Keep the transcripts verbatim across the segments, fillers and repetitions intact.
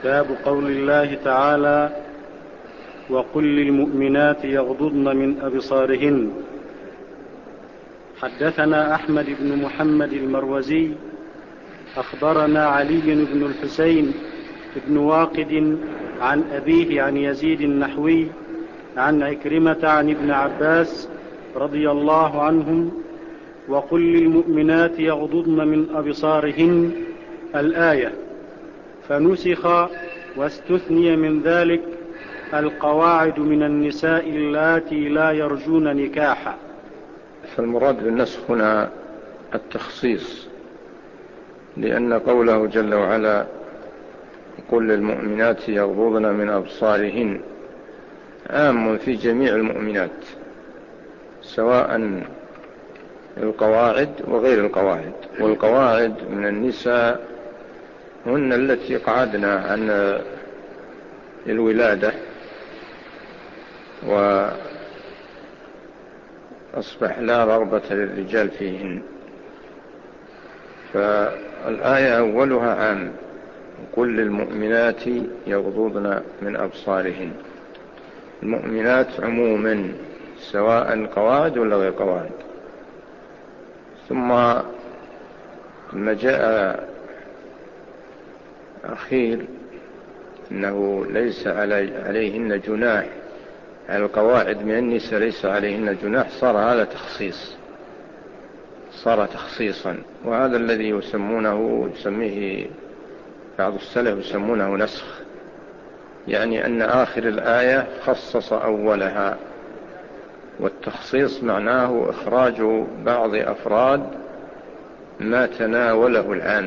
باب قول الله تعالى: وقل للمؤمنات يغضضن من أبصارهن. حدثنا أحمد بن محمد المروزي أخبرنا علي بن الحسين بن واقد عن أبيه عن يزيد النحوي عن عكرمة عن ابن عباس رضي الله عنهم: وقل للمؤمنات يغضضن من أبصارهن الآية، فنسخ واستثني من ذلك القواعد من النساء اللاتي لا يرجون نكاحا. فالمراد بالنسخ هنا التخصيص، لأن قوله جل وعلا: قل للمؤمنات يغضضن من أبصارهن عام في جميع المؤمنات، سواء القواعد وغير القواعد. والقواعد من النساء هن التي قعدنا عن الولادة وأصبح لا رغبة للرجال فيهن. فالآية أولها عام: قل للمؤمنات يغضضن من أبصارهن. المؤمنات عموما، سواء قواعد ولا غير قواعد. ثم لما جاء أخير إنه ليس علي عليهن جناح، على القواعد من النساء ليس عليهن جناح، صار هذا تخصيص، صار تخصيصا. وهذا الذي يسمونه يسميه بعض السلف يسمونه نسخ، يعني أن آخر الآية خصص أولها، والتخصيص معناه إخراج بعض أفراد ما تناوله العام،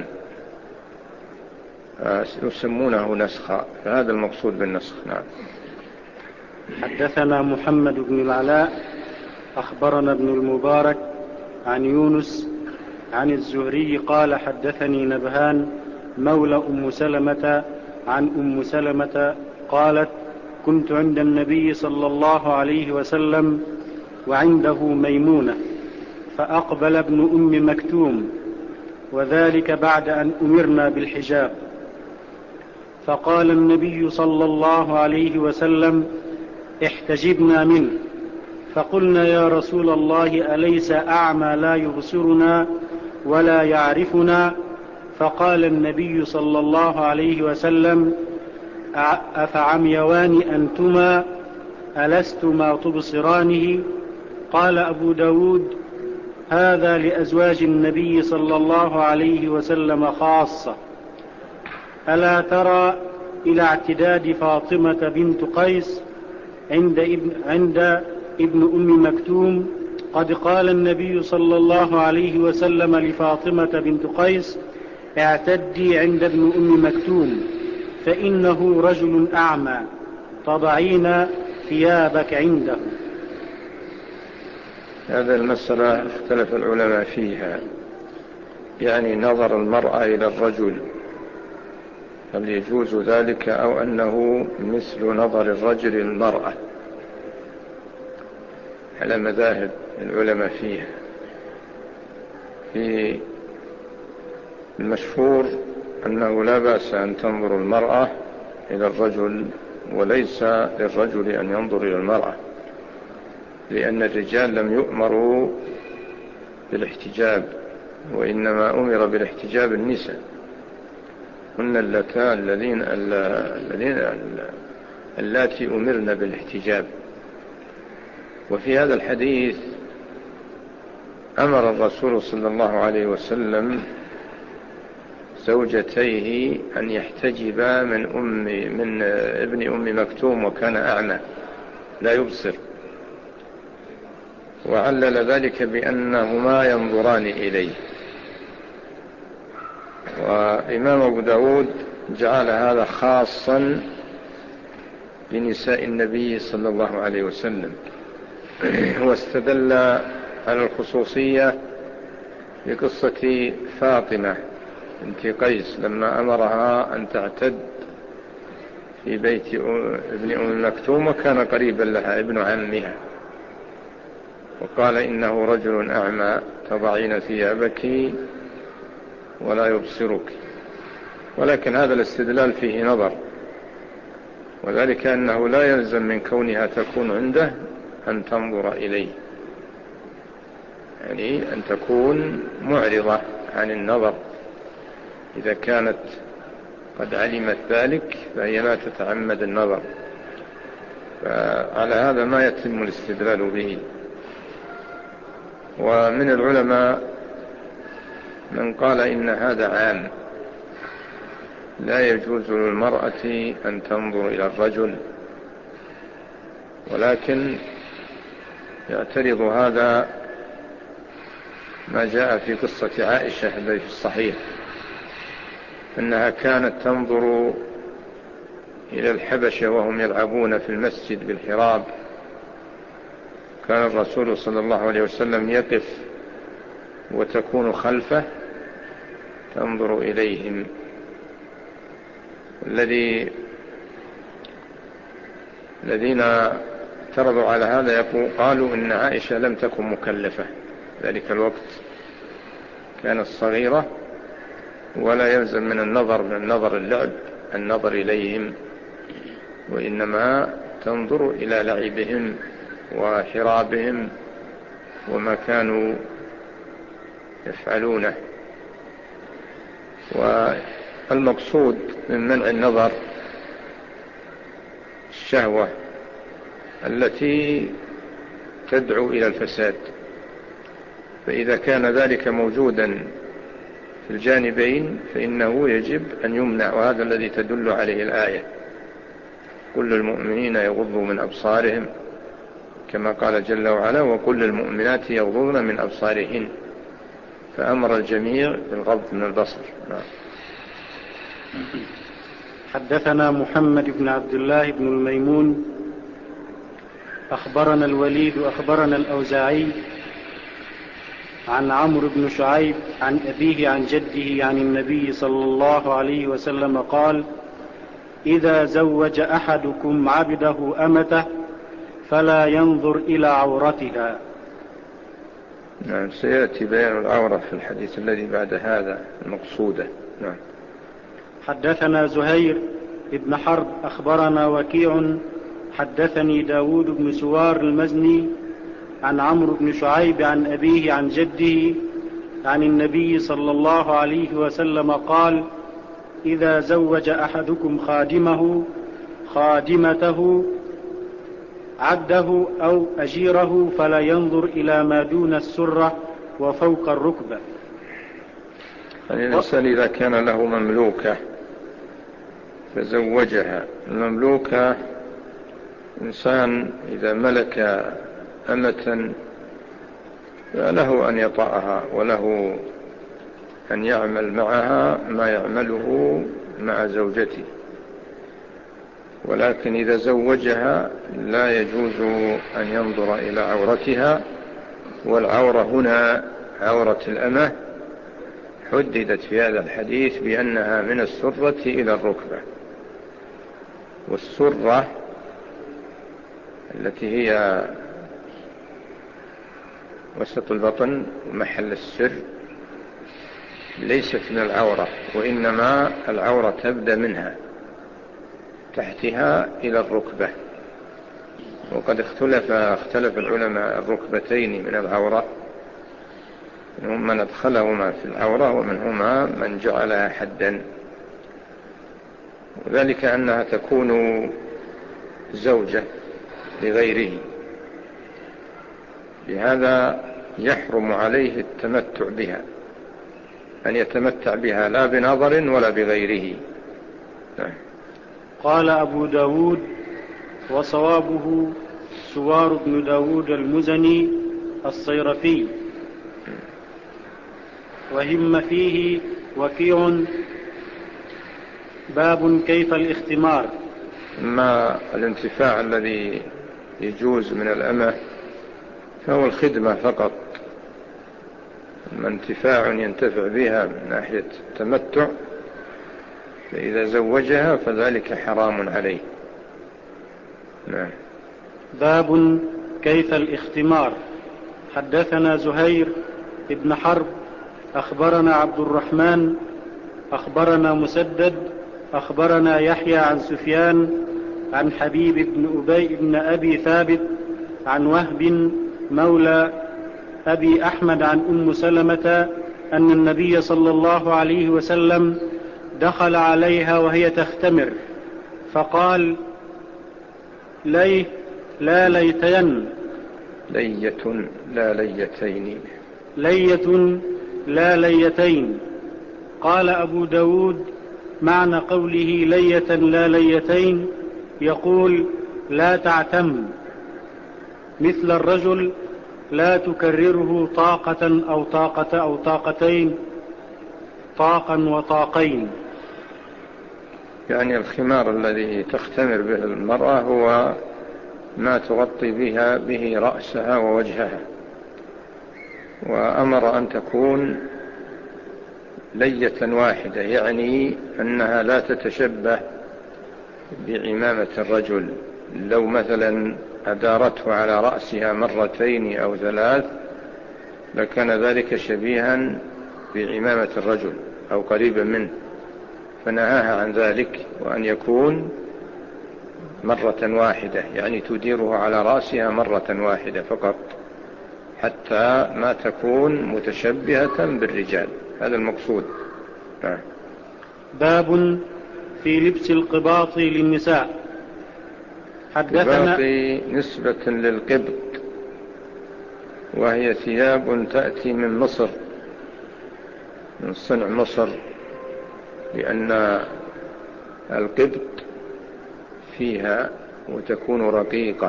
يسمونه نسخا، فهذا المقصود بالنسخ. نعم. حدثنا محمد بن العلاء أخبرنا ابن المبارك عن يونس عن الزهري قال: حدثني نبهان مولى أم سلمة عن أم سلمة قالت: كنت عند النبي صلى الله عليه وسلم وعنده ميمونة، فأقبل ابن أم مكتوم، وذلك بعد أن أمرنا بالحجاب، فقال النبي صلى الله عليه وسلم: احتجبنا منه. فقلنا: يا رسول الله، أليس أعمى لا يبصرنا ولا يعرفنا؟ فقال النبي صلى الله عليه وسلم: أفعميوان أنتما ألستما تبصرانه؟ قال أبو داود: هذا لأزواج النبي صلى الله عليه وسلم خاصة. ألا ترى إلى اعتداد فاطمة بنت قيس عند ابن, عند ابن أم مكتوم؟ قد قال النبي صلى الله عليه وسلم لفاطمة بنت قيس: اعتدي عند ابن أم مكتوم، فإنه رجل أعمى، تضعين ثيابك عنده. هذا المسألة اختلف العلماء فيها، يعني نظر المرأة إلى الرجل هل يجوز ذلك، أو أنه مثل نظر الرجل للمرأة، على مذاهب العلماء فيها. في المشهور أنه لا بأس أن تنظر المرأة إلى الرجل، وليس للرجل أن ينظر إلى المرأة، لأن الرجال لم يؤمروا بالاحتجاب، وإنما أمر بالاحتجاب النساء، هن اللتان الذين الذين اللاتي أمرن بالاحتجاب. وفي هذا الحديث أمر الرسول صلى الله عليه وسلم زوجتيه أن يحتجبا من أم من ابن أم مكتوم، وكان أعمى لا يبصر، وعلل ذلك بأنهما ينظران إليه. وإمام أبو داود جعل هذا خاصا بنساء النبي صلى الله عليه وسلم، واستدل على الخصوصية بقصة فاطمة بنت قيس لما أمرها أن تعتد في بيت ابن أم مكتوم، وكان قريبا لها ابن عمها، وقال: إنه رجل أعمى، تضعين ثيابك ولا يبصرك. ولكن هذا الاستدلال فيه نظر، وذلك أنه لا يلزم من كونها تكون عنده أن تنظر إليه، يعني أن تكون معرضة عن النظر. إذا كانت قد علمت ذلك فهي لا تتعمد النظر، فعلى هذا ما يتم الاستدلال به. ومن العلماء من قال إن هذا عام، لا يجوز للمرأة أن تنظر إلى الرجل، ولكن يعترض هذا ما جاء في قصة عائشة التي في الصحيح أنها كانت تنظر إلى الحبشة وهم يلعبون في المسجد بالحراب، كان الرسول صلى الله عليه وسلم يقف وتكون خلفه تنظر إليهم. الذي الذين اعترضوا على هذا يقول قالوا إن عائشة لم تكن مكلفة ذلك الوقت، كانت صغيرة ولا يلزم من النظر من النظر اللعب النظر إليهم، وإنما تنظر إلى لعبهم وحرابهم وما كانوا يفعلونه. والمقصود من منع النظر الشهوة التي تدعو إلى الفساد، فإذا كان ذلك موجودا في الجانبين فإنه يجب أن يمنع، وهذا الذي تدل عليه الآية: كل المؤمنين يغضوا من أبصارهم، كما قال جل وعلا: وكل المؤمنات يغضضن من أبصارهن، فأمر الجميع بالغض من البصر. حدثنا محمد بن عبد الله بن الميمون أخبرنا الوليد أخبرنا الأوزاعي عن عمرو بن شعيب عن أبيه عن جده عن النبي صلى الله عليه وسلم قال: إذا زوج أحدكم عبده أمته فلا ينظر إلى عورتها. نعم، سيأتي بيان العورة في الحديث الذي بعد هذا المقصودة. نعم. حدثنا زهير بن حرب أخبرنا وكيع حدثني داود بن سوار المزني عن عمرو بن شعيب عن أبيه عن جده عن النبي صلى الله عليه وسلم قال: إذا زوج أحدكم خادمه خادمته عبده أو أجيره فلا ينظر إلى ما دون السرة وفوق الركبة. يعني الإنسان إذا كان له مملوكة فزوجها، المملوكة إنسان إذا ملك أمة فله أن يطأها وله أن يعمل معها ما يعمله مع زوجته، ولكن إذا زوجها لا يجوز أن ينظر إلى عورتها. والعورة هنا عورة الأمة حددت في هذا الحديث بأنها من السرة إلى الركبة، والسرة التي هي وسط البطن ومحل السر ليست من العورة، وإنما العورة تبدأ منها تحتها إلى الركبة. وقد اختلف اختلف العلماء الركبتين من العورة، منهم من أدخلهما في العورة ومنهما من جعلها حدا، وذلك أنها تكون زوجة لغيره، لهذا يحرم عليه التمتع بها، أن يتمتع بها لا بنظر ولا بغيره. قال أبو داود: وصوابه سوار بن داود المزني الصيرفي، وهم فيه وكيع. باب كيف الاختمار. ما الانتفاع الذي يجوز من الأمة فهو الخدمة فقط، أما انتفاع ينتفع بها من ناحية التمتع فإذا زوجها فذلك حرام عليه. نعم. باب كيف الاختمار. حدثنا زهير بن حرب أخبرنا عبد الرحمن أخبرنا مسدد أخبرنا يحيى عن سفيان عن حبيب بن أبي بن أبي ثابت عن وهب مولى أبي أحمد عن أم سلمة أن النبي صلى الله عليه وسلم دخل عليها وهي تختمر فقال: ليه لا ليتين لية لا ليتين لية لا ليتين. قال أبو داود: معنى قوله لية لا ليتين يقول: لا تعتم، مثل الرجل لا تكرره طاقة أو طاقة أو طاقتين، طاقا وطاقين. يعني الخمار الذي تختمر به المرأة هو ما تغطي بها به رأسها ووجهها، وأمر أن تكون لية واحدة، يعني أنها لا تتشبه بعمامة الرجل. لو مثلا أدارته على رأسها مرتين أو ثلاث لكان ذلك شبيها بعمامة الرجل أو قريبا منه، فنهاها عن ذلك، وأن يكون مرة واحدة، يعني تديره على رأسها مرة واحدة فقط، حتى ما تكون متشبهة بالرجال. هذا المقصود. آه. باب في لبس القباط للنساء. حدثنا نسبة للقبط، وهي ثياب تأتي من مصر، من صنع مصر، لأن القبط فيها وتكون رقيقة،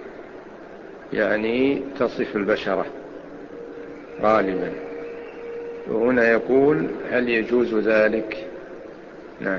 يعني تصف البشرة غالبا. وهنا يقول: هل يجوز ذلك؟ نعم.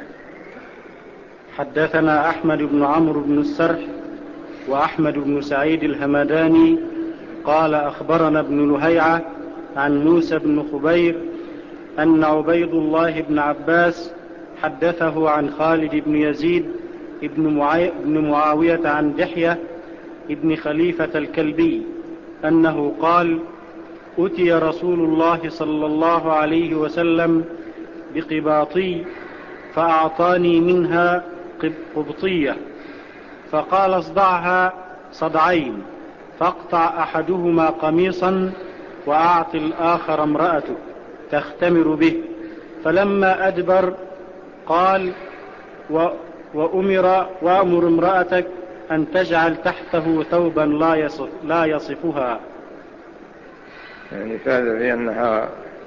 حدثنا أحمد بن عمرو بن السرح وأحمد بن سعيد الهمداني قال أخبرنا ابن لهيعة عن موسى بن خبير أن عبيد الله بن عباس حدثه عن خالد بن يزيد بن معاوية عن دحية ابن خليفة الكلبي أنه قال: أتي رسول الله صلى الله عليه وسلم بقباطي فأعطاني منها قبطية، فقال: اصدعها صدعين، فاقطع أحدهما قميصا وأعط الآخر امرأتك تختمر به. فلما أدبر قال: و وأمر وأمر امرأتك أن تجعل تحته ثوبا لا, يصف لا يصفها. يعني فهذا بأنها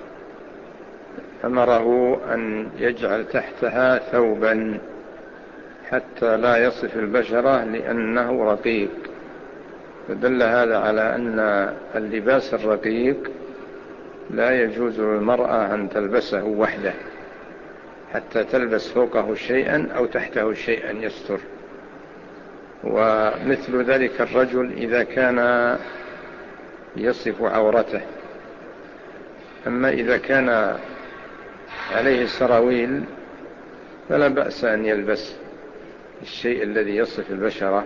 أمره أن يجعل تحتها ثوبا حتى لا يصف البشرة لأنه رقيق، فدل هذا على أن اللباس الرقيق لا يجوز للمرأة أن تلبسه وحده، حتى تلبس فوقه شيئا أو تحته شيئا يستر. ومثل ذلك الرجل إذا كان يصف عورته. أما إذا كان عليه السراويل فلا بأس أن يلبس الشيء الذي يصف البشرة،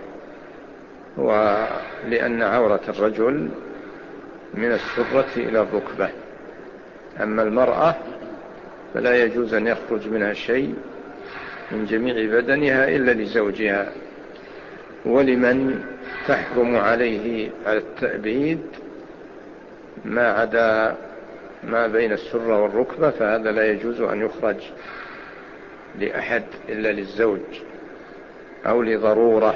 ولأن عورة الرجل من السرة إلى الركبة. أما المرأة فلا يجوز أن يخرج منها شيء من جميع بدنها إلا لزوجها. ولمن تحرم عليه التأبيد ما عدا ما بين السرة والركبة فهذا لا يجوز أن يخرج لأحد إلا للزوج أو لضرورة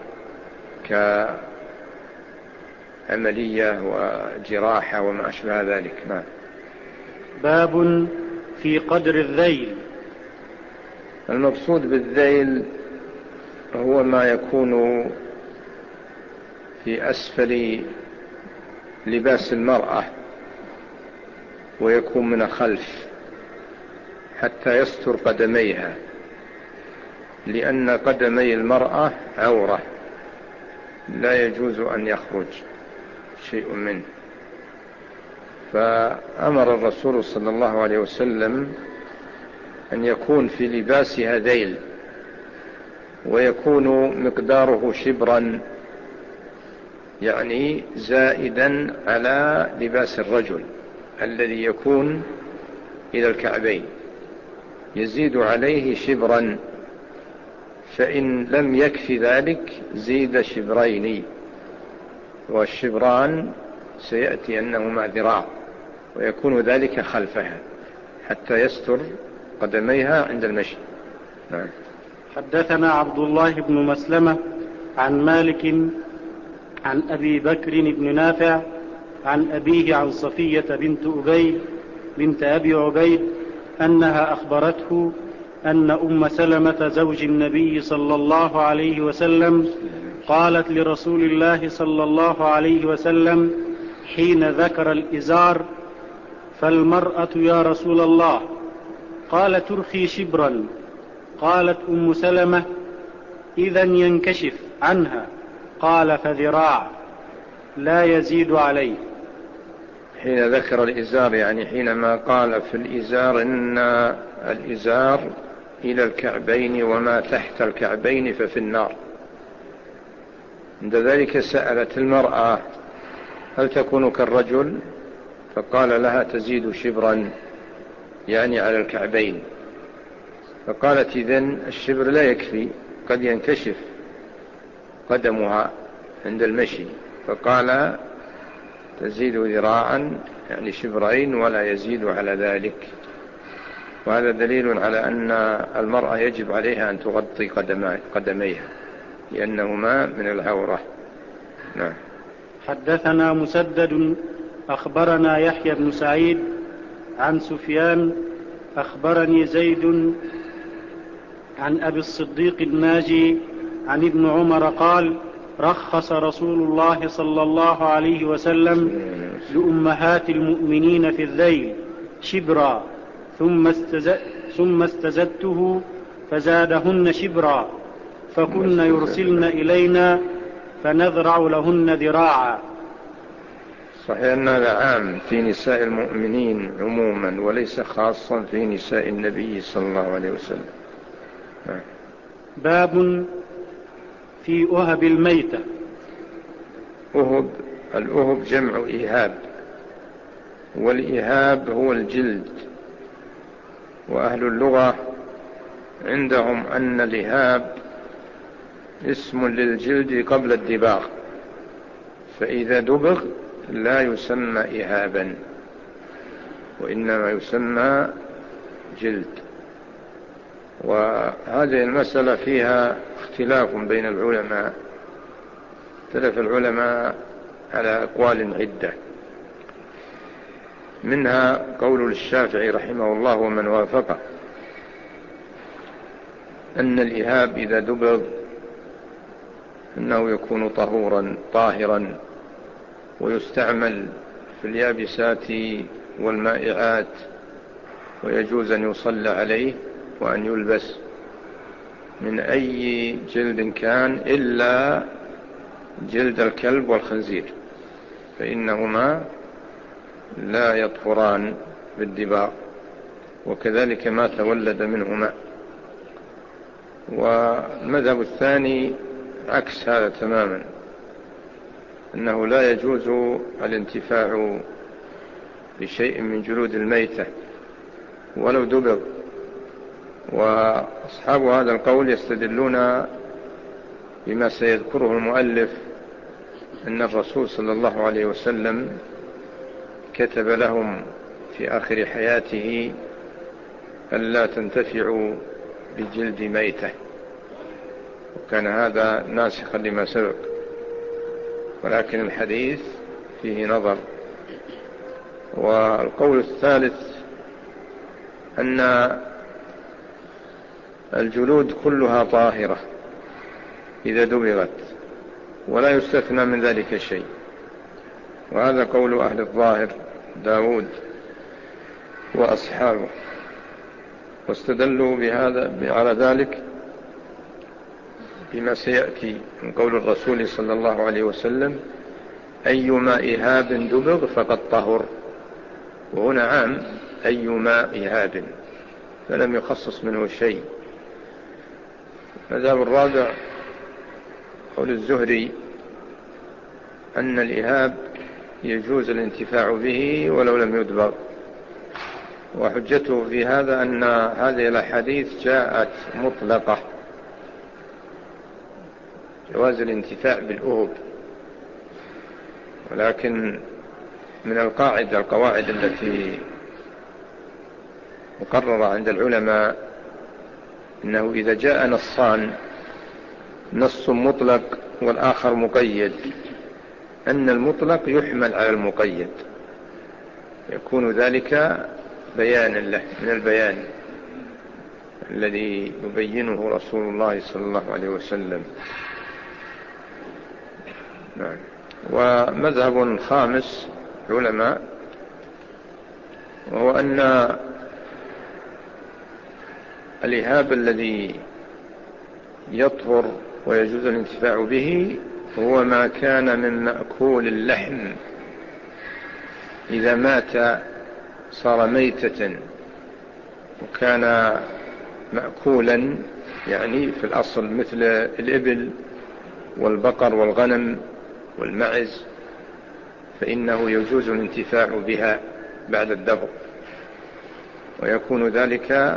كعملية وجراحة وما أشبه ذلك. ما باب في قدر الذيل. المقصود بالذيل هو ما يكون في أسفل لباس المرأة ويكون من خلف حتى يستر قدميها، لأن قدمي المرأة عورة لا يجوز أن يخرج شيء منه. فأمر الرسول صلى الله عليه وسلم أن يكون في لباسها ذيل، ويكون مقداره شبرا، يعني زائدا على لباس الرجل الذي يكون إلى الكعبين. يزيد عليه شبرا، فإن لم يكف ذلك زيد شبرين، والشبران سيأتي أنهما ذراع، ويكون ذلك خلفها حتى يستر قدميها عند المشي. نعم. حدثنا عبد الله بن مسلمة عن مالك عن أبي بكر بن نافع عن أبيه عن صفية بنت أبي بنت أبي عبيد أنها أخبرته أن أم سلمة زوج النبي صلى الله عليه وسلم قالت لرسول الله صلى الله عليه وسلم حين ذكر الإزار: فالمرأة يا رسول الله؟ قال: ترخي شبرا. قالت أم سلمة: إذن ينكشف عنها. قال: فذراع لا يزيد عليه. حين ذكر الإزار يعني حينما قال في الإزار إن الإزار إلى الكعبين وما تحت الكعبين ففي النار. عند ذلك سألت المرأة: هل تكون كالرجل؟ فقال لها: تزيد شبرا، يعني على الكعبين. فقالت: إذن الشبر لا يكفي، قد ينكشف قدمها عند المشي. فقال: تزيد ذراعا، يعني شبرين، ولا يزيد على ذلك. وهذا دليل على أن المرأة يجب عليها أن تغطي قدميها لأنهما من العورة. نعم. حدثنا مسدد أخبرنا يحيى بن سعيد عن سفيان أخبرني زيد عن أبي الصديق الناجي عن ابن عمر قال: رخص رسول الله صلى الله عليه وسلم لأمهات المؤمنين في الذيل شبرا، ثم, استزد ثم استزدته فزادهن شبرا، فكن يرسلن إلينا فنذرع لهن ذراعا. صحيح أن هذا عام في نساء المؤمنين عموما، وليس خاصا في نساء النبي صلى الله عليه وسلم. باب في أهب الميتة. أهب، الأهب جمع إهاب، والإهاب هو الجلد. وأهل اللغة عندهم أن الإهاب اسم للجلد قبل الدباغ، فإذا دبغ لا يسمى إهابا، وإنما يسمى جلد. وهذه المسألة فيها اختلاف بين العلماء، اختلف العلماء على أقوال عدة، منها قول الشافعي رحمه الله ومن وافقه أن الإهاب إذا دبغ أنه يكون طهورا طاهرا، ويستعمل في اليابسات والمائعات، ويجوز أن يصلى عليه وأن يلبس من أي جلد كان إلا جلد الكلب والخنزير، فإنهما لا يطهران بالدباغ، وكذلك ما تولد منهما. والمذهب الثاني عكس هذا تماما، أنه لا يجوز الانتفاع بشيء من جلود الميتة ولو دبغ. وأصحاب هذا القول يستدلون بما سيذكره المؤلف، أن الرسول صلى الله عليه وسلم كتب لهم في آخر حياته ألا تنتفعوا بجلد ميتة، وكان هذا ناسخا لما سبق. ولكن الحديث فيه نظر. والقول الثالث أن الجلود كلها طاهرة إذا دبغت، ولا يستثنى من ذلك شيء، وهذا قول أهل الظاهر داود وأصحابه، واستدلوا بهذا على ذلك بما سيأتي من قول الرسول صلى الله عليه وسلم: أيما إهاب دبغ فقد طهر. وهنا عام أيما إهاب، فلم يخصص منه شيء. المذهب الرابع قول الزهري أن الإهاب يجوز الانتفاع به ولو لم يدبغ، وحجته في هذا أن هذه الأحاديث جاءت مطلقة، جواز الانتفاع بالأهب، ولكن من القاعدة القواعد التي مقررة عند العلماء أنه إذا جاء نصان، نص مطلق والآخر مقيد، أن المطلق يحمل على المقيد، يكون ذلك بيانا له من البيان الذي يبينه رسول الله صلى الله عليه وسلم. نعم. ومذهب خامس علماء، وهو أن الإهاب الذي يطهر ويجوز الانتفاع به هو ما كان من مأكول اللحم، إذا مات صار ميتة وكان مأكولا، يعني في الأصل مثل الإبل والبقر والغنم والمعز، فإنه يجوز الانتفاع بها بعد الدبر، ويكون ذلك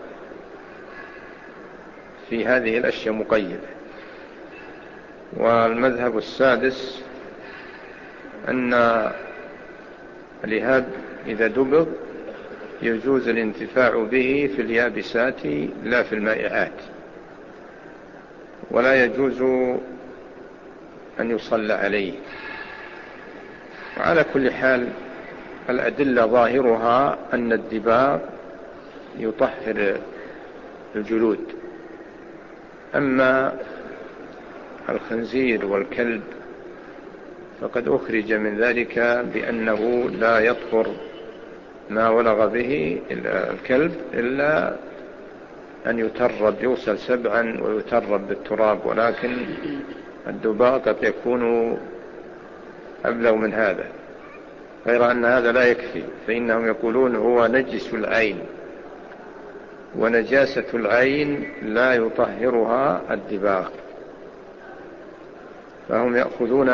في هذه الأشياء مقيدة. والمذهب السادس أن الإهاب إذا دبغ يجوز الانتفاع به في اليابسات لا في المائعات، ولا يجوز أن يصلى عليه. وعلى كل حال الأدلة ظاهرها أن الدباغ يطهر الجلود. أما الخنزير والكلب فقد أخرج من ذلك بأنه لا يطهر ما ولغ به الكلب إلا أن يترب، يوصل سبعا ويترب بالتراب، ولكن الدباغ قد يكون أبلغ من هذا، غير أن هذا لا يكفي، فإنهم يقولون هو نجس العين، ونجاسة العين لا يطهرها الدباغ، فهم يأخذون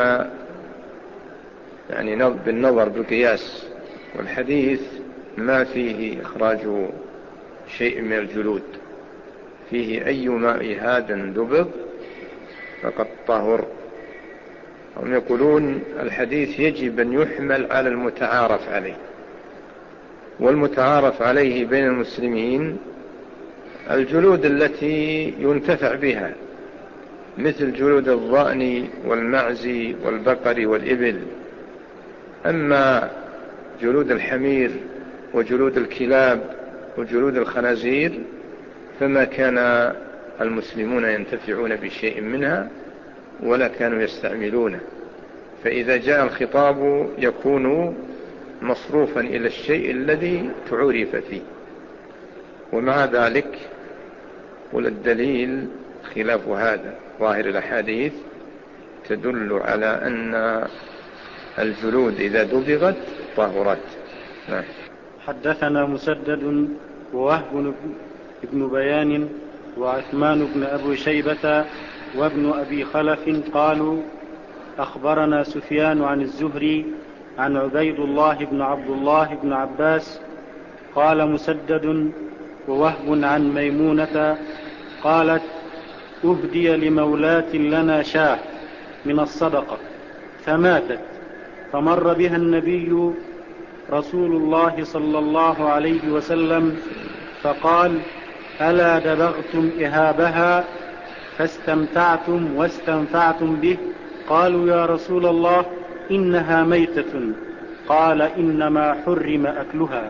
يعني بالنظر بالقياس، والحديث ما فيه إخراج شيء من الجلود، فيه أيما إهاد دبغ فقد طهر. هم يقولون الحديث يجب أن يحمل على المتعارف عليه، والمتعارف عليه بين المسلمين الجلود التي ينتفع بها، مثل جلود الضأن والمعز والبقر والإبل. أما جلود الحمير وجلود الكلاب وجلود الخنازير فما كان المسلمون ينتفعون بشيء منها ولا كانوا يستعملونه، فإذا جاء الخطاب يكون مصروفا إلى الشيء الذي تعرف فيه. ومع ذلك والدليل خلاف هذا، ظاهر الأحاديث تدل على أن الجلود إذا دبغت طهرت. نعم. حدثنا مسدد ووهب بن بيان وعثمان بن أبي شيبة وابن أبي خلف قالوا أخبرنا سفيان عن الزهري عن عبيد الله بن عبد الله بن عباس قال مسدد ووهب عن ميمونة قالت أهدي لمولاة لنا شاة من الصدقة فماتت، فمر بها النبي رسول الله صلى الله عليه وسلم فقال ألا دبغتم إهابها فاستمتعتم واستنفعتم به؟ قالوا يا رسول الله إنها ميتة. قال إنما حرم أكلها.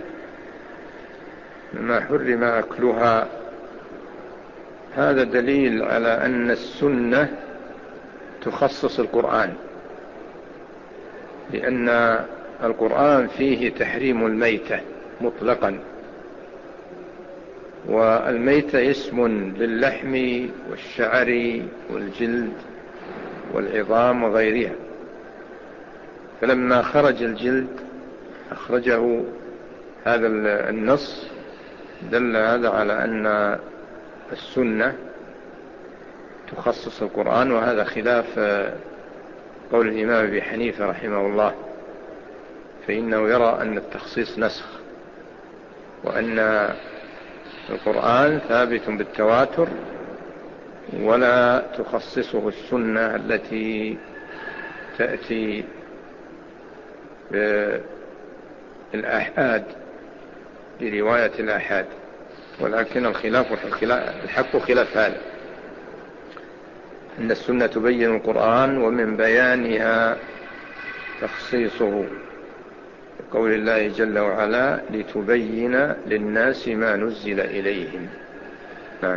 ما حرم أكلها هذا دليل على أن السنة تخصص القرآن، لأن القرآن فيه تحريم الميتة مطلقا، والميتة اسم للحم والشعر والجلد والعظام وغيرها، فلما خرج الجلد أخرجه هذا النص دل هذا على أن السنة تخصص القرآن، وهذا خلاف قول الإمام أبي حنيفة رحمه الله، فإنه يرى أن التخصيص نسخ، وأن القرآن ثابت بالتواتر ولا تخصصه السنة التي تأتي بالآحاد برواية الآحاد، ولكن الخلاف الحق خلاف هذا، أن السنة تبين القرآن ومن بيانها تخصيصه، قول الله جل وعلا لتبين للناس ما نزل إليهم. نعم.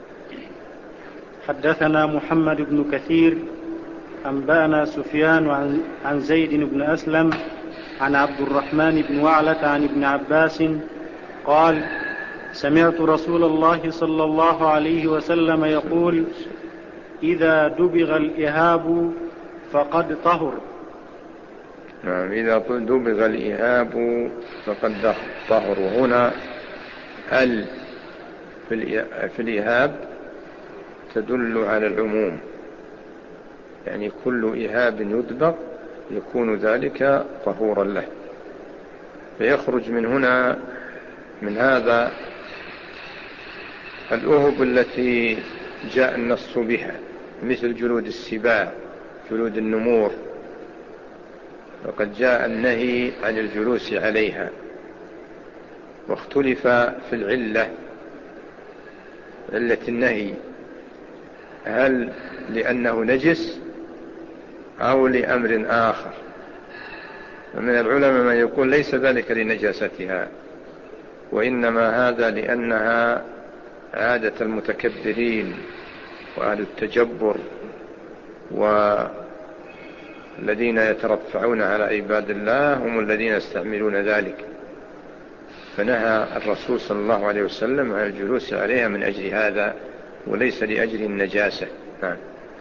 حدثنا محمد بن كثير أنبأنا سفيان عن زيد بن أسلم عن عبد الرحمن بن وعلة عن ابن عباس قال سمعت رسول الله صلى الله عليه وسلم يقول إذا دبغ الإهاب فقد طهر. نعم، إذا دبغ الإهاب فقد طهر. وهنا ال في الإهاب تدل على العموم، يعني كل إهاب يدبغ يكون ذلك طهورا له. فيخرج من هنا من هذا الأهب التي جاء النص بها مثل جلود السباع، جلود النمور، وقد جاء النهي عن الجلوس عليها. واختلف في العلة، علة النهي، هل لأنه نجس أو لأمر آخر؟ ومن العلماء من يقول ليس ذلك لنجاستها، وإنما هذا لأنها عادة المتكبرين وأهل التجبر والذين يترفعون على عباد الله هم الذين يستعملون ذلك، فنهى الرسول صلى الله عليه وسلم عن الجلوس عليها من أجل هذا وليس لأجل النجاسة. نعم.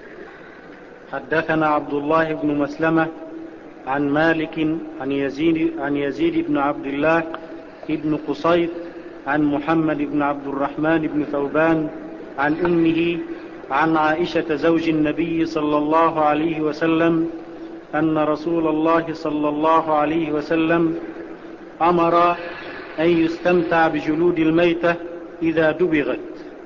حدثنا عبد الله بن مسلمة عن مالك عن يزيد, عن يزيد بن عبد الله بن قصيد عن محمد بن عبد الرحمن بن ثوبان عن أمه عن عائشة زوج النبي صلى الله عليه وسلم أن رسول الله صلى الله عليه وسلم أمر أن يستمتع بجلود الميتة إذا دبغت.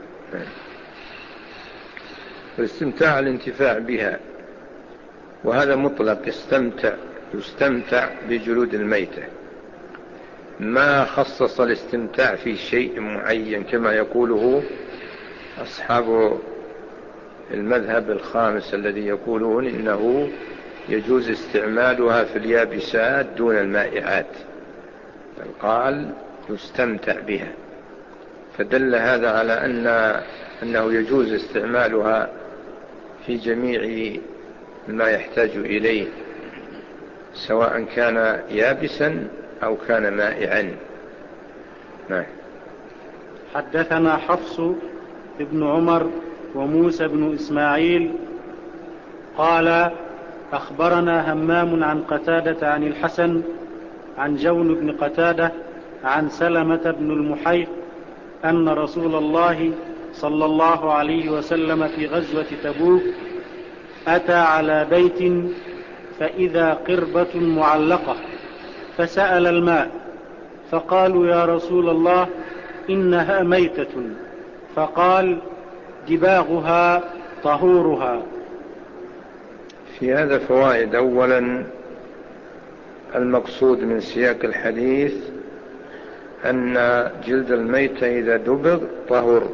الاستمتاع الانتفاع بها، وهذا مطلق، استمتع يستمتع بجلود الميتة، ما خصص الاستمتاع في شيء معين كما يقوله أصحاب المذهب الخامس الذي يقولون إنه يجوز استعمالها في اليابسات دون المائعات، قال يستمتع بها، فدل هذا على أن أنه يجوز استعمالها في جميع ما يحتاج إليه سواء كان يابسا أو كان مائعا. نعم. حدثنا حفص بن عمر وموسى بن إسماعيل قال أخبرنا همام عن قتادة عن الحسن عن جون بن قتادة عن سلمة بن المحيط أن رسول الله صلى الله عليه وسلم في غزوة تبوك أتى على بيت فإذا قربة معلقة فسأل الماء، فقالوا يا رسول الله إنها ميتة، فقال دباغها طهورها. في هذا فوائد. أولا المقصود من سياق الحديث أن جلد الميتة إذا دبغ طهر،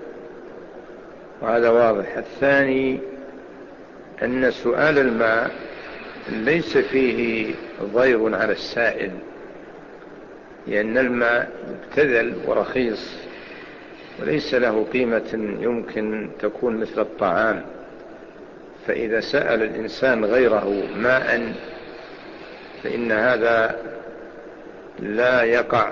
وهذا واضح. الثاني أن سؤال الماء ليس فيه ضير على السائل، لأن الماء مبتذل ورخيص وليس له قيمة يمكن تكون مثل الطعام، فإذا سأل الإنسان غيره ماء فإن هذا لا يقع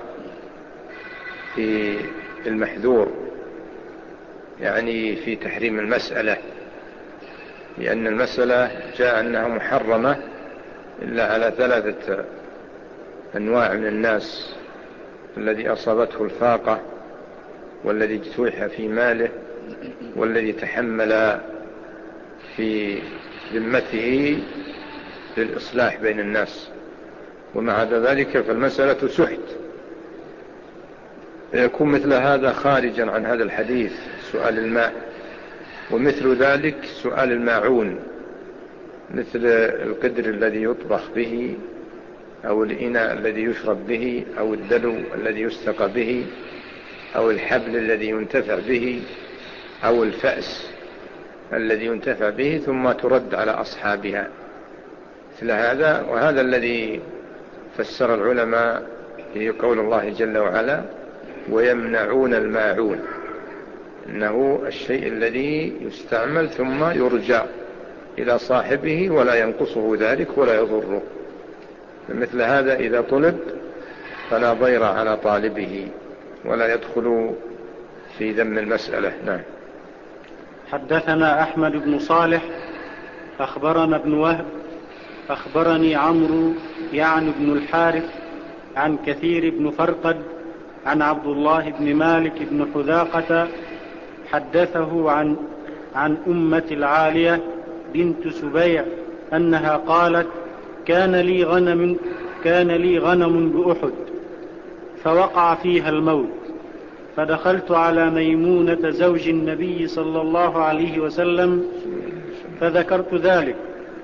في المحذور، يعني في تحريم المسألة، لأن المسألة جاء أنها محرمة إلا على ثلاثة أنواع من الناس: الذي أصابته الفاقة، والذي اجتوح في ماله، والذي تحمل في ذمته للإصلاح بين الناس. ومع ذلك فالمسألة سحت، يكون مثل هذا خارجا عن هذا الحديث سؤال الماء، ومثل ذلك سؤال الماعون، مثل القدر الذي يطبخ به، أو الإناء الذي يشرب به، أو الدلو الذي يستقى به، أو الحبل الذي ينتفع به، أو الفأس الذي ينتفع به ثم ترد على أصحابها، مثل هذا. وهذا الذي فسر العلماء في قول الله جل وعلا ويمنعون الماعون، إنه الشيء الذي يستعمل ثم يرجع إلى صاحبه ولا ينقصه ذلك ولا يضره. مثل هذا إذا طلب فلا ضير على طالبه ولا يدخل في ذم المسألة. نعم. حدثنا أحمد بن صالح أخبرنا ابن وهب أخبرني عمرو يعني بن الحارث عن كثير بن فرقد عن عبد الله بن مالك بن حذاقة حدثه عن عن أمة العالية بنت سبيع أنها قالت كان لي غنم كان لي غنم بأحد فوقع فيها الموت، فدخلت على ميمونة زوج النبي صلى الله عليه وسلم فذكرت ذلك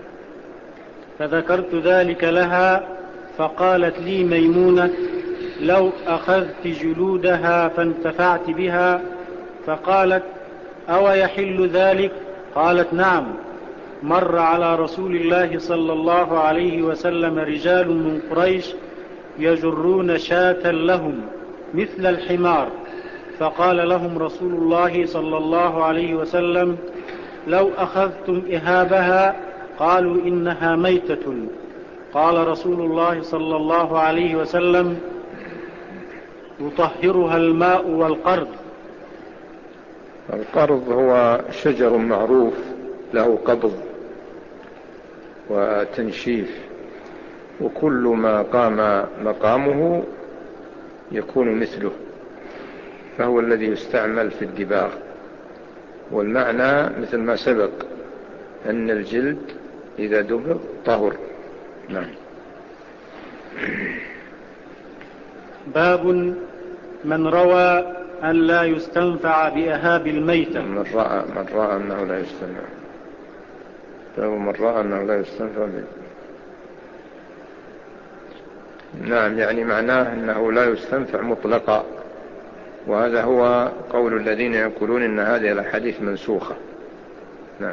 فذكرت ذلك لها، فقالت لي ميمونة لو أخذت جلودها فانتفعت بها. فقالت أو يحل ذلك؟ قالت نعم. مر على رسول الله صلى الله عليه وسلم رجال من قريش يجرون شاة لهم مثل الحمار، فقال لهم رسول الله صلى الله عليه وسلم لو أخذتم إهابها؟ قالوا إنها ميتة. قال رسول الله صلى الله عليه وسلم يطهرها الماء والقرض. القرض هو شجر معروف له قبض وتنشيف، وكل ما قام مقامه يكون مثله، فهو الذي يستعمل في الدباغ. والمعنى مثل ما سبق أن الجلد إذا دبغ طهر. نعم. باب من روى أن لا يستنفع بأهاب الميتة. من رأى, من رأى أنه لا يستنفع فهو من رأى أنه لا يستنفع به. نعم، يعني معناه أنه لا يستنفع مطلقا، وهذا هو قول الذين يقولون إن هذه الأحاديث منسوخة. نعم.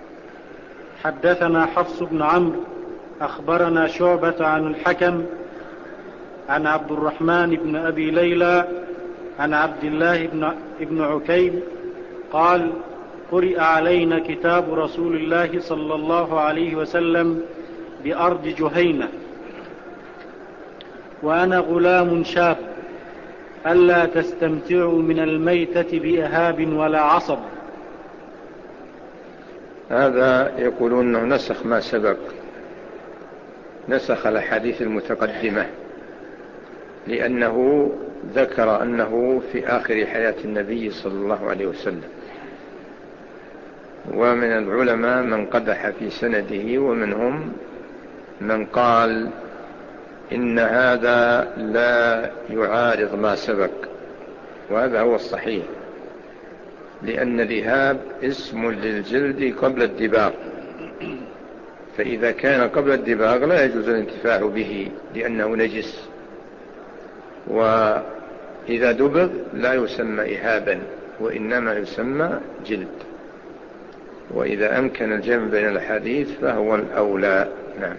حدثنا حفص بن عمرو أخبرنا شعبة عن الحكم عن عبد الرحمن بن أبي ليلى عن عبد الله بن عكيم قال قرئ علينا كتاب رسول الله صلى الله عليه وسلم بأرض جهينة وأنا غلام شاب ألا تستمتعوا من الميتة بإهاب ولا عصب. هذا يقولون أنه نسخ ما سبق، نسخ الأحاديث المتقدمة، لأنه ذكر أنه في آخر حياة النبي صلى الله عليه وسلم، ومن العلماء من قدح في سنده، ومنهم من قال إن هذا لا يعارض ما سبق، وهذا هو الصحيح، لأن الإهاب اسم للجلد قبل الدباغ، فإذا كان قبل الدباغ لا يجوز الانتفاع به لأنه نجس، وإذا دبغ لا يسمى إهابا وإنما يسمى جلد، وإذا أمكن الجمع بين الحديث فهو الأولى. نعم.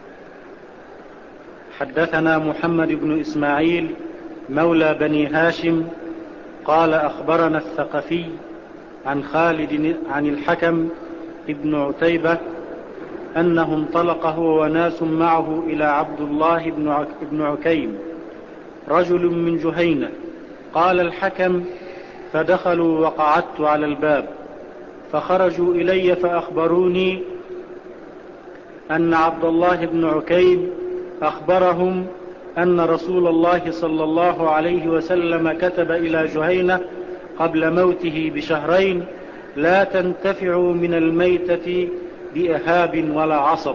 حدثنا محمد بن إسماعيل مولى بني هاشم قال أخبرنا الثقفي عن خالد عن الحكم ابن عتيبة أنه انطلق هو وناس معه إلى عبد الله بن عكيم رجل من جهينة. قال الحكم فدخلوا وقعدت على الباب، فخرجوا إلي فأخبروني أن عبد الله بن عكيم أخبرهم أن رسول الله صلى الله عليه وسلم كتب إلى جهينة قبل موته بشهرين لا تنتفعوا من الميتة بإهاب ولا عصب.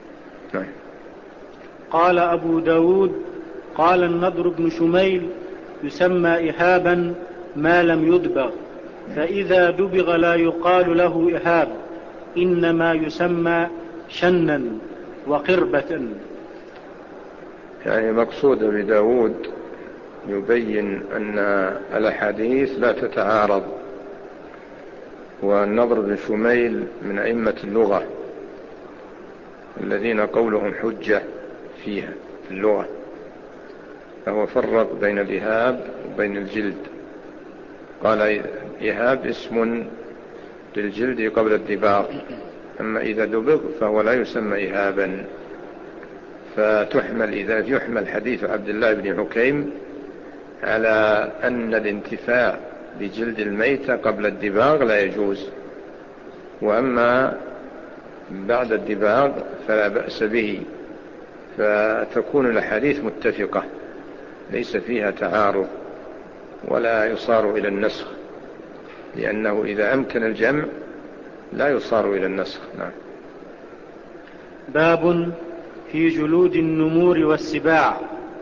قال أبو داود قال النضر بن شميل يسمى إهابا ما لم يدبغ، فإذا دبغ لا يقال له إهاب، إنما يسمى شنا وقربة. يعني مقصود أبي داود يبين أن الأحاديث لا تتعارض. والنضر بن شميل من أئمة اللغة الذين قولهم حجة فيها في اللغة، فهو فرق بين الإهاب وبين الجلد. قال إهاب اسم للجلد قبل الدباغ، أما إذا دبغ فهو لا يسمى إهابا. فتحمل إذا يحمل حديث عبد الله بن حكيم على أن الانتفاع بجلد الميتة قبل الدباغ لا يجوز، وأما بعد الدباغ فلا بأس به، فتكون الأحاديث متفقة ليس فيها تعارض ولا يصار إلى النسخ، لأنه إذا أمكن الجمع لا يصار إلى النسخ. نعم. باب في جلود النمور والسباع.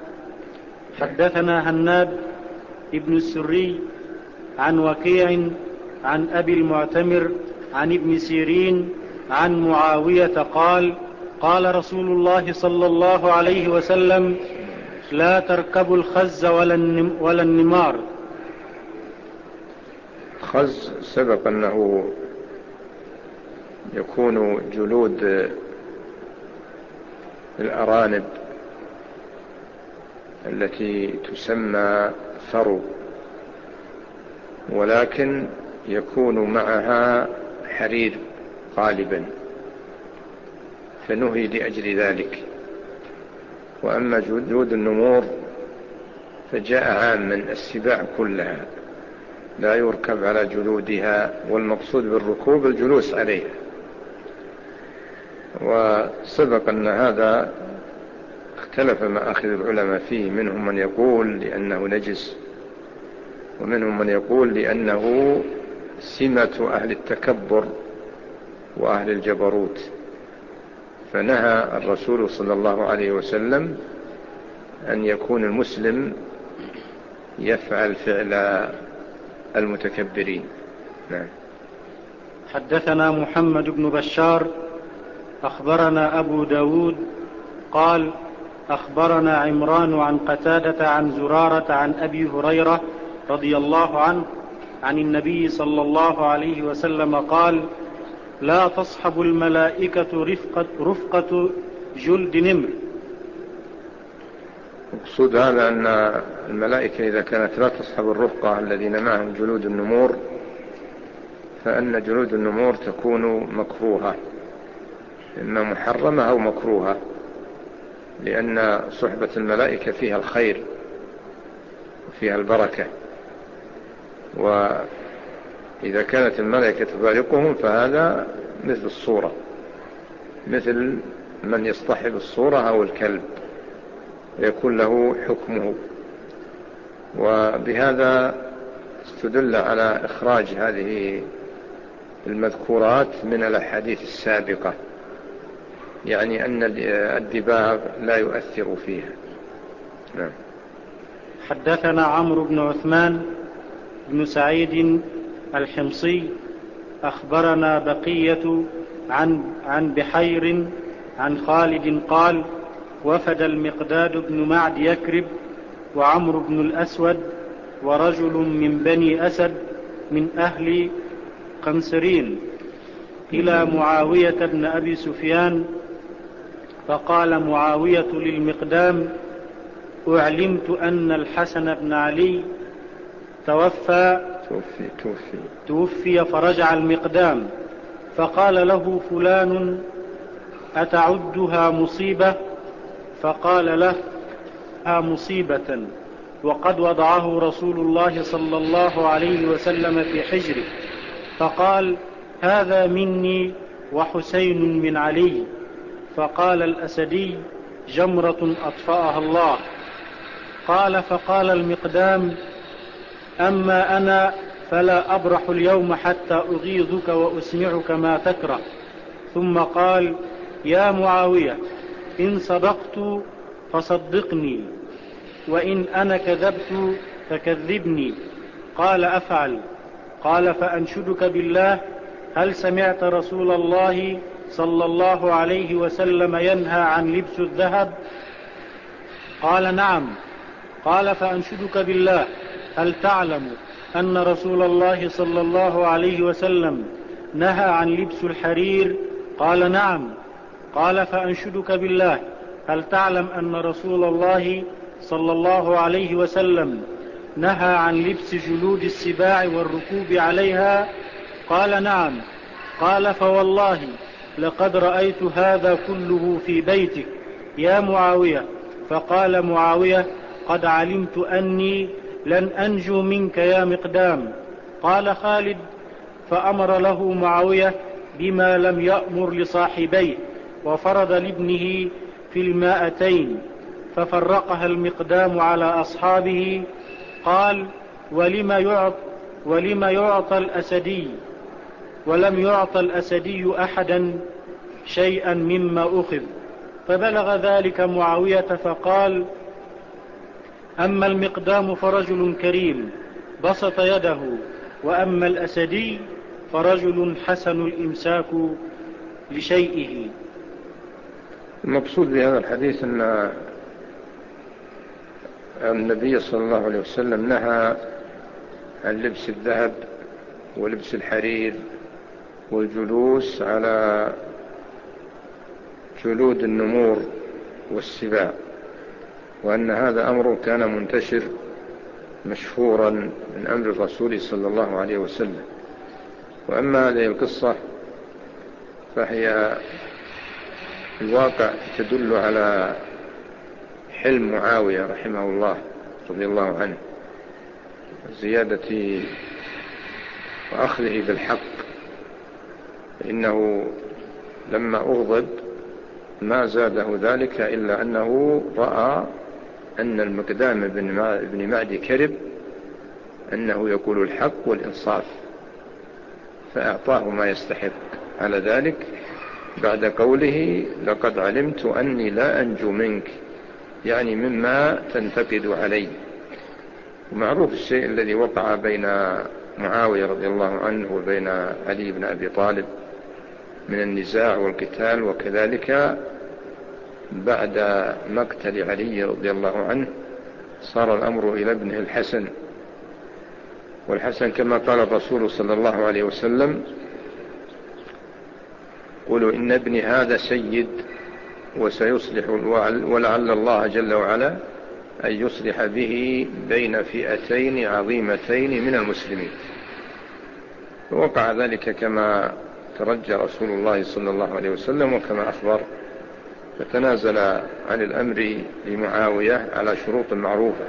حدثنا هناد ابن السري عن وكيع عن أبي المعتمر عن ابن سيرين عن معاوية قال: قال رسول الله صلى الله عليه وسلم: لا تركبوا الخز ولا النمار. خز سبق أنه يكون جلود الأرانب التي تسمى فرو، ولكن يكون معها حرير غالبا، فنهي لأجل ذلك. وأما جلود النمور فجاء عاما السباع كلها لا يركب على جلودها، والمقصود بالركوب الجلوس عليها. وسبق أن هذا اختلف مآخذ العلماء فيه، منهم من يقول لأنه نجس، ومنهم من يقول لأنه سمة أهل التكبر وأهل الجبروت، فنهى الرسول صلى الله عليه وسلم أن يكون المسلم يفعل فعل المتكبرين. نعم. حدثنا محمد بن بشار أخبرنا أبو داود قال: أخبرنا عمران عن قتادة عن زرارة عن أبي هريرة رضي الله عنه عن النبي صلى الله عليه وسلم قال: لا تصحب الملائكة رفقة, رفقة جلد نمر. مقصود هذا أن الملائكة إذا كانت لا تصحب الرفقة الذين معهم جلود النمور، فأن جلود النمور تكون مكروهة، إما محرمة أو مكروهة، لأن صحبة الملائكة فيها الخير وفيها البركة، وإذا كانت الملائكة تباركهم فهذا مثل الصورة، مثل من يصطحب الصورة أو الكلب يكون له حكمه. وبهذا استدل على إخراج هذه المذكورات من الأحاديث السابقة، يعني أن الدباغ لا يؤثر فيها. نعم. حدثنا عمرو بن عثمان بن سعيد الحمصي أخبرنا بقية عن, عن بحير عن خالد قال: وفد المقداد بن معد يكرب وعمرو بن الأسود ورجل من بني أسد من أهل قنسرين إلى معاوية بن أبي سفيان، فقال معاوية للمقدام: أعلمت أن الحسن بن علي توفى توفي, توفي, توفي فرجع المقدام، فقال له فلان: أتعدها مصيبة؟ فقال له: ها مصيبة، وقد وضعه رسول الله صلى الله عليه وسلم في حجره. فقال: هذا مني وحسين من علي. فقال الأسدي: جمرة أطفأها الله. قال: فقال المقدام: أما أنا فلا أبرح اليوم حتى أغيظك وأسمعك ما تكره. ثم قال: يا معاوية، إن صدقت فصدقني، وإن أنا كذبت فكذبني. قال أفعل. قال فأنشدك بالله، هل سمعت رسول الله صلى الله عليه وسلم ينهى عن لبس الذهب؟ قال نعم. قال فأنشدك بالله، هل تعلم أن رسول الله صلى الله عليه وسلم نهى عن لبس الحرير؟ قال نعم. قال فأنشدك بالله، هل تعلم أن رسول الله صلى الله عليه وسلم نهى عن لبس جلود السباع والركوب عليها؟ قال نعم. قال فوالله لقد رأيت هذا كله في بيتك يا معاوية. فقال معاوية قد علمت أني لن أنجو منك يا مقدام. قال خالد فأمر له معاوية بما لم يأمر لصاحبيه، وفرض لابنه في المائتين، ففرقها المقدام على أصحابه. قال ولما يعطى, ولما يعطى الأسدي ولم يعطى الأسدي أحدا شيئا مما أخذ. فبلغ ذلك معاوية فقال أما المقدام فرجل كريم بسط يده، وأما الأسدي فرجل حسن الإمساك لشيئه. المقصود بهذا الحديث أن النبي صلى الله عليه وسلم نهى عن لبس الذهب ولبس الحرير والجلوس على جلود النمور والسباع، وأن هذا أمر كان منتشر مشهورا من أمر الرسول صلى الله عليه وسلم. وأما هذه القصة فهي الواقع تدل على حلم معاوية رحمه الله رضي الله عنه، زيادة وأخذه بالحق، إنه لما أغضب ما زاده ذلك إلا أنه رأى أن المقدام بن معدي كرب أنه يقول الحق والإنصاف، فأعطاه ما يستحق على ذلك بعد قوله لقد علمت أني لا أنجو منك، يعني مما تنتقد علي. ومعروف الشيء الذي وقع بين معاوية رضي الله عنه وبين علي بن أبي طالب من النزاع والقتال، وكذلك بعد مقتل علي رضي الله عنه صار الأمر إلى ابنه الحسن. والحسن كما قال الرسول صلى الله عليه وسلم قولوا إن ابني هذا سيد وسيصلح، ولعل الله جل وعلا أن يصلح به بين فئتين عظيمتين من المسلمين. ووقع ذلك كما ترجى رسول الله صلى الله عليه وسلم وكما أخبر، فتنازل عن الأمر لمعاوية على شروط معروفة،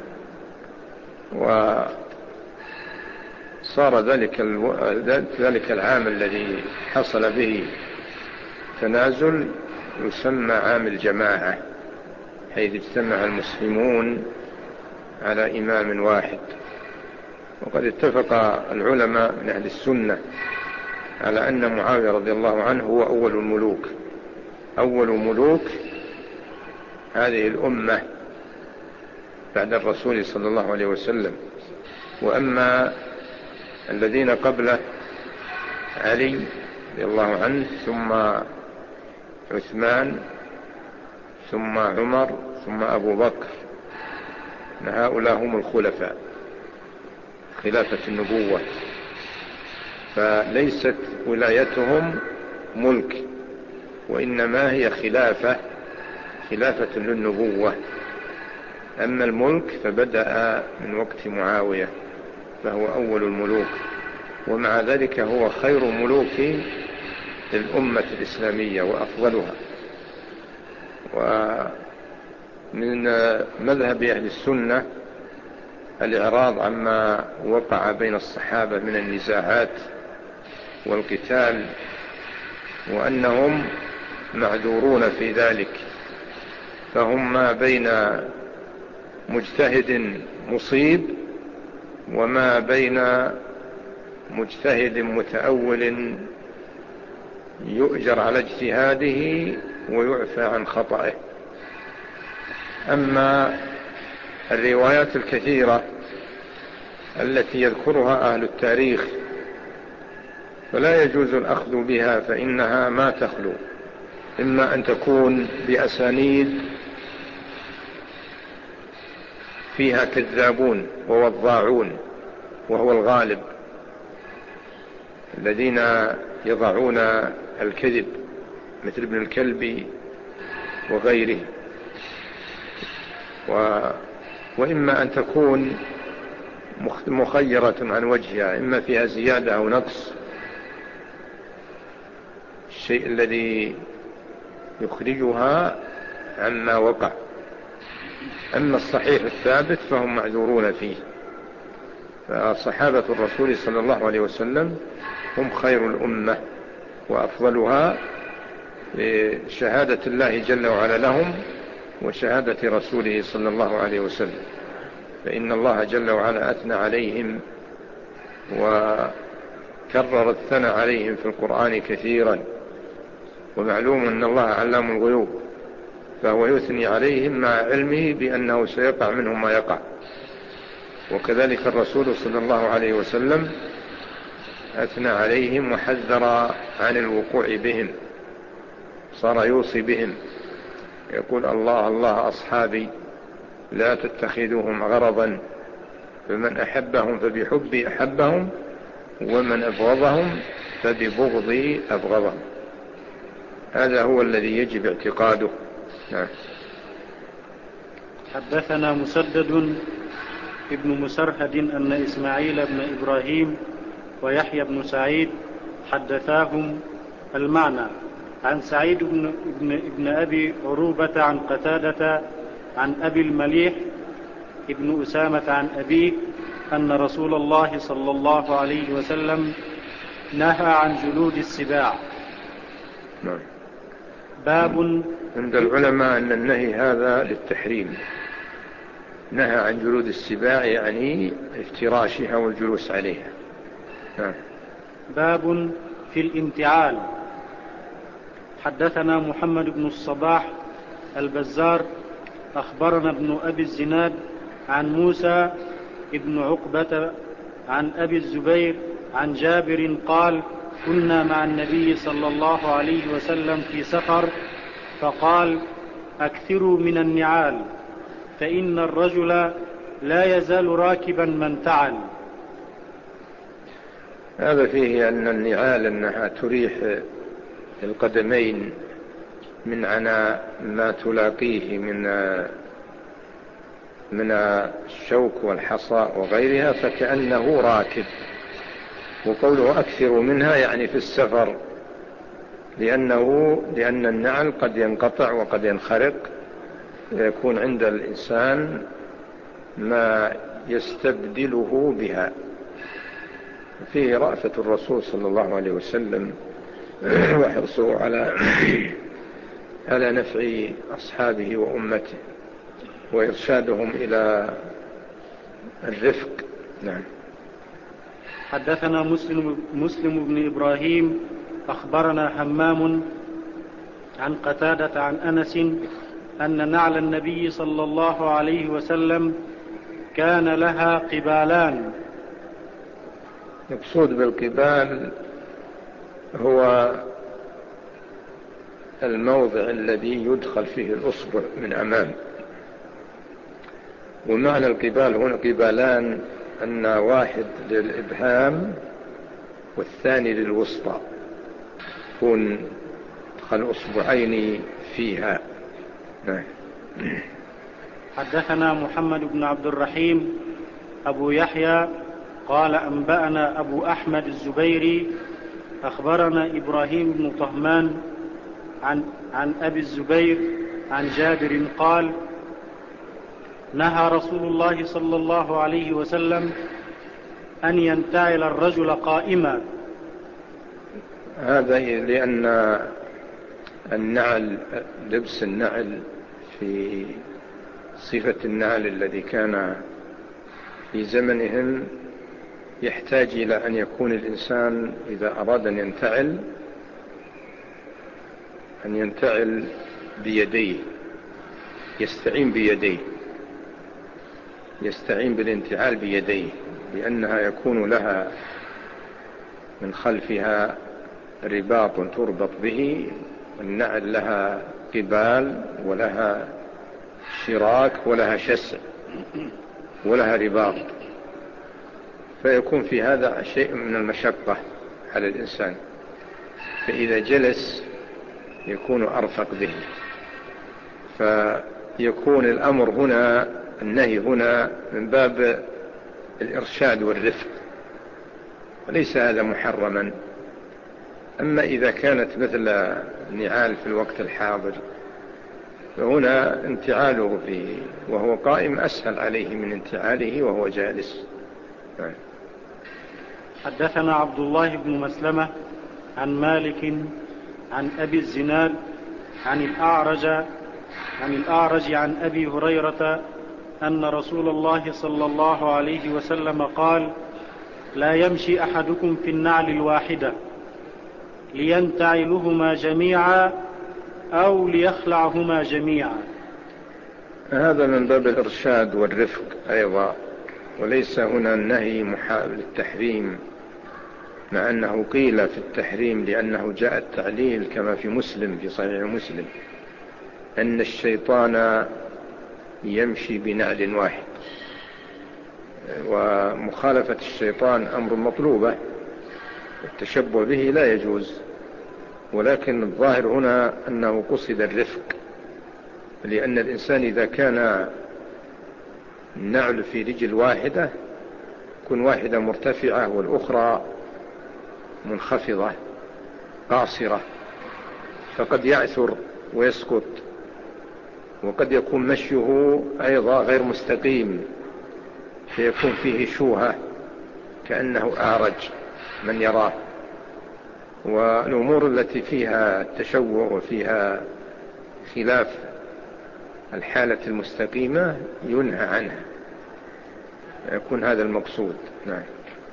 وصار ذلك, الو... ذلك العام الذي حصل به تنازل يسمى عام الجماعة، حيث اجتمع المسلمون على إمام واحد. وقد اتفق العلماء من أهل السنة على أن معاوية رضي الله عنه هو أول الملوك، أول ملوك هذه الأمة بعد الرسول صلى الله عليه وسلم. وأما الذين قبله علي رضي الله عنه ثم عثمان ثم عمر ثم أبو بكر، هؤلاء هم الخلفاء، خلافة النبوة، فليست ولايتهم ملك، وإنما هي خلافة خلافة للنبوة. أما الملك فبدأ من وقت معاوية، فهو أول الملوك، ومع ذلك هو خير ملوك للأمة الإسلامية وأفضلها. ومن مذهب أهل السنة الإعراض عما وقع بين الصحابة من النزاعات والقتال، وأنهم معذورون في ذلك، فهم ما بين مجتهد مصيب وما بين مجتهد متأول يؤجر على اجتهاده ويعفى عن خطأه. أما الروايات الكثيرة التي يذكرها أهل التاريخ، فلا يجوز الأخذ بها، فإنها ما تخلو إما أن تكون بأسانيد فيها كذابون ووضاعون، وهو الغالب الذين يضعون الكذب مثل ابن الكلب وغيره، و وإما أن تكون مخيرة عن وجهها، إما فيها زيادة أو نقص، الشيء الذي يخرجها عما وقع. أما الصحيح الثابت فهم معذورون فيه. فصحابة الرسول صلى الله عليه وسلم هم خير الأمة وأفضلها بشهادة الله جل وعلا لهم وشهادة رسوله صلى الله عليه وسلم، فإن الله جل وعلا أثنى عليهم وكرر الثناء عليهم في القرآن كثيرا، ومعلوم أن الله علام الغيوب، فهو يثني عليهم مع علمه بأنه سيقع منهم ما يقع. وكذلك الرسول صلى الله عليه وسلم أثنى عليهم وحذر عن الوقوع بهم، صار يوصي بهم يقول الله الله أصحابي لا تتخذوهم غرضا، فمن أحبهم فبحبي أحبهم، ومن أبغضهم فببغضي أبغضهم. هذا هو الذي يجب اعتقاده. نعم. حدثنا مسدد ابن مسرهد أن إسماعيل بن إبراهيم ويحيى بن سعيد حدثاهم المعنى عن سعيد بن, ابن, ابن أبي عروبة عن قتادة عن أبي المليح ابن أسامة عن أبيه أن رسول الله صلى الله عليه وسلم نهى عن جلود السباع. نعم. باب عند العلماء أن النهي هذا للتحريم، نهى عن جلود السباع يعني افتراشها والجلوس عليها. نعم. باب في الانتعال. حدثنا محمد بن الصباح البزار أخبرنا ابن أبي الزناد عن موسى ابن عقبة عن أبي الزبير عن جابر قال كنا مع النبي صلى الله عليه وسلم في سفر، فقال أكثروا من النعال، فإن الرجل لا يزال راكبا ما انتعل. هذا فيه أن النعال أنها تريح القدمين من عناء ما تلاقيه من من الشوك والحصى وغيرها، فكأنه راكب. وقوله أكثر منها يعني في السفر، لأنه لأن النعل قد ينقطع وقد ينخرق، ويكون عند الإنسان ما يستبدله بها. فيه رأفة الرسول صلى الله عليه وسلم وحرصه على على نفع أصحابه وأمته وإرشادهم إلى الرفق. نعم. حدثنا مسلم, مسلم بن إبراهيم أخبرنا همام عن قتادة عن أنس أن نعل النبي صلى الله عليه وسلم كان لها قبالان. مقصود بالقبال هو الموضع الذي يدخل فيه الأصبع من أمام. ومعنى القبال هنا قبالان أن واحد للإبهام والثاني للوسطى، يكون دخل أصبعين فيها. حدثنا محمد بن عبد الرحيم أبو يحيى قال أنبأنا أبو أحمد الزبيري أخبرنا إبراهيم بن طهمان عن, عن أبي الزبير عن جابر قال نهى رسول الله صلى الله عليه وسلم أن ينتعل الرجل قائما. هذا لأن النعل، لبس النعل في صفة النعل الذي كان في زمنهم يحتاج إلى أن يكون الإنسان إذا أراد أن ينتعل أن ينتعل بيديه، يستعين بيديه، يستعين بالانتعال بيديه، لأنها يكون لها من خلفها رباط تربط به، والنعل لها قبال ولها شراك ولها شسع ولها رباط، فيكون في هذا شيء من المشقة على الإنسان، فإذا جلس يكون أرفق به. فيكون الأمر هنا، النهي هنا من باب الإرشاد والرفق، وليس هذا محرما. أما إذا كانت مثل النعال في الوقت الحاضر فهنا انتعاله فيه وهو قائم أسهل عليه من انتعاله وهو جالس. حدثنا عبد الله بن مسلمة عن مالك عن أبي الزناد عن الأعرج عن الأعرج عن أبي هريرة أن رسول الله صلى الله عليه وسلم قال: لا يمشي أحدكم في النعل الواحدة لينتعلهما جميعا أو ليخلعهما جميعا. هذا من باب الإرشاد والرفق أيضا، وليس هنا النهي محال التحريم، مع أنه قيل في التحريم لأنه جاء التعليل كما في مسلم في صحيح مسلم أن الشيطان يمشي بنعل واحد، ومخالفة الشيطان أمر مطلوبة، التشبه به لا يجوز، ولكن الظاهر هنا أنه قصد الرفق، لأن الإنسان إذا كان النعل في رجل واحدة تكون واحدة مرتفعة والأخرى منخفضة قاصرة، فقد يعثر ويسقط، وقد يكون مشيه أيضا غير مستقيم فيكون فيه شوهة كأنه أعرج من يراه. والأمور التي فيها تشوه وفيها خلاف الحالة المستقيمة ينهى عنها، يكون هذا المقصود. نعم.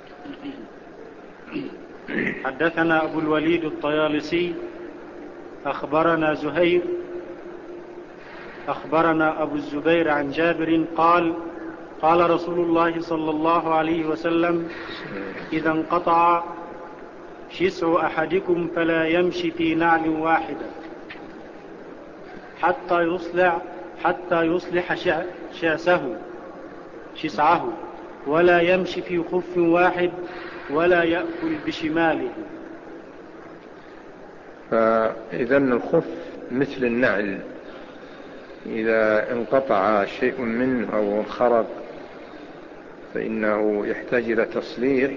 حدثنا أبو الوليد الطيالسي أخبرنا زهير أخبرنا أبو الزبير عن جابر قال: قال رسول الله صلى الله عليه وسلم: إذا انقطع شسع أحدكم فلا يمشي في نعل واحدة حتى يصلح حتى يصلح شاسه شسعه، ولا يمشي في خف واحد ولا يأكل بشماله. فإذا الخف مثل النعل، إذا انقطع شيء منه أو انخرط فإنه يحتاج إلى تصليح،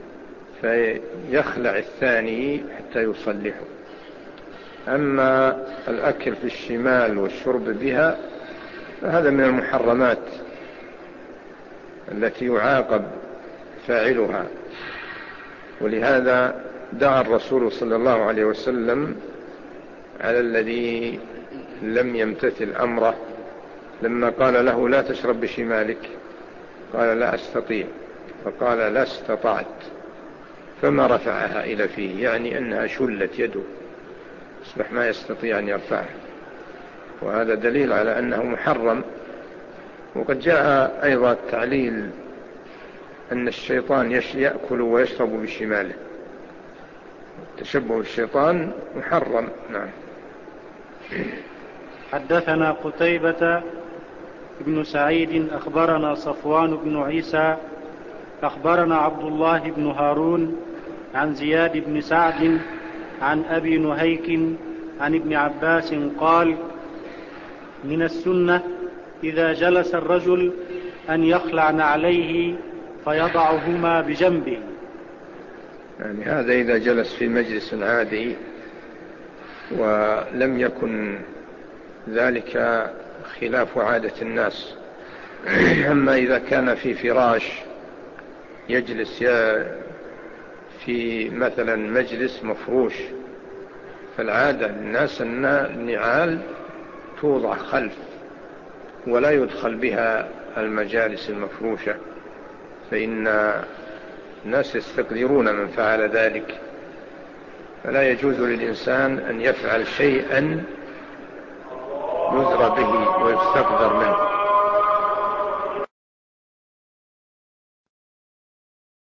فيخلع الثاني حتى يصلحه. أما الأكل في الشمال والشرب بها فهذا من المحرمات التي يعاقب فاعلها، ولهذا دعا الرسول صلى الله عليه وسلم على الذي لم يمتثل أمره لما قال له: لا تشرب بشمالك، قال: لا أستطيع، فقال: لا استطعت، فما رفعها إلى فيه، يعني أنها شلت يده، أصبح ما يستطيع أن يرفعها، وهذا دليل على أنه محرم. وقد جاء أيضا التعليل أن الشيطان يأكل ويشرب بشماله، تشبه الشيطان محرم. نعم. حدثنا قتيبة بن سعيد أخبرنا صفوان بن عيسى أخبرنا عبد الله بن هارون عن زياد بن سعد عن أبي نهيك عن ابن عباس قال: من السنة إذا جلس الرجل أن يخلع نعليه فيضعهما بجنبه. يعني هذا إذا جلس في مجلس عادي ولم يكن ذلك خلاف عادة الناس. أما إذا كان في فراش يجلس في مثلا مجلس مفروش، فالعادة الناس أن النعال توضع خلف ولا يدخل بها المجالس المفروشة، فإن الناس يستقدرون من فعل ذلك، فلا يجوز للإنسان أن يفعل شيئا يذر به ويستقدر منه.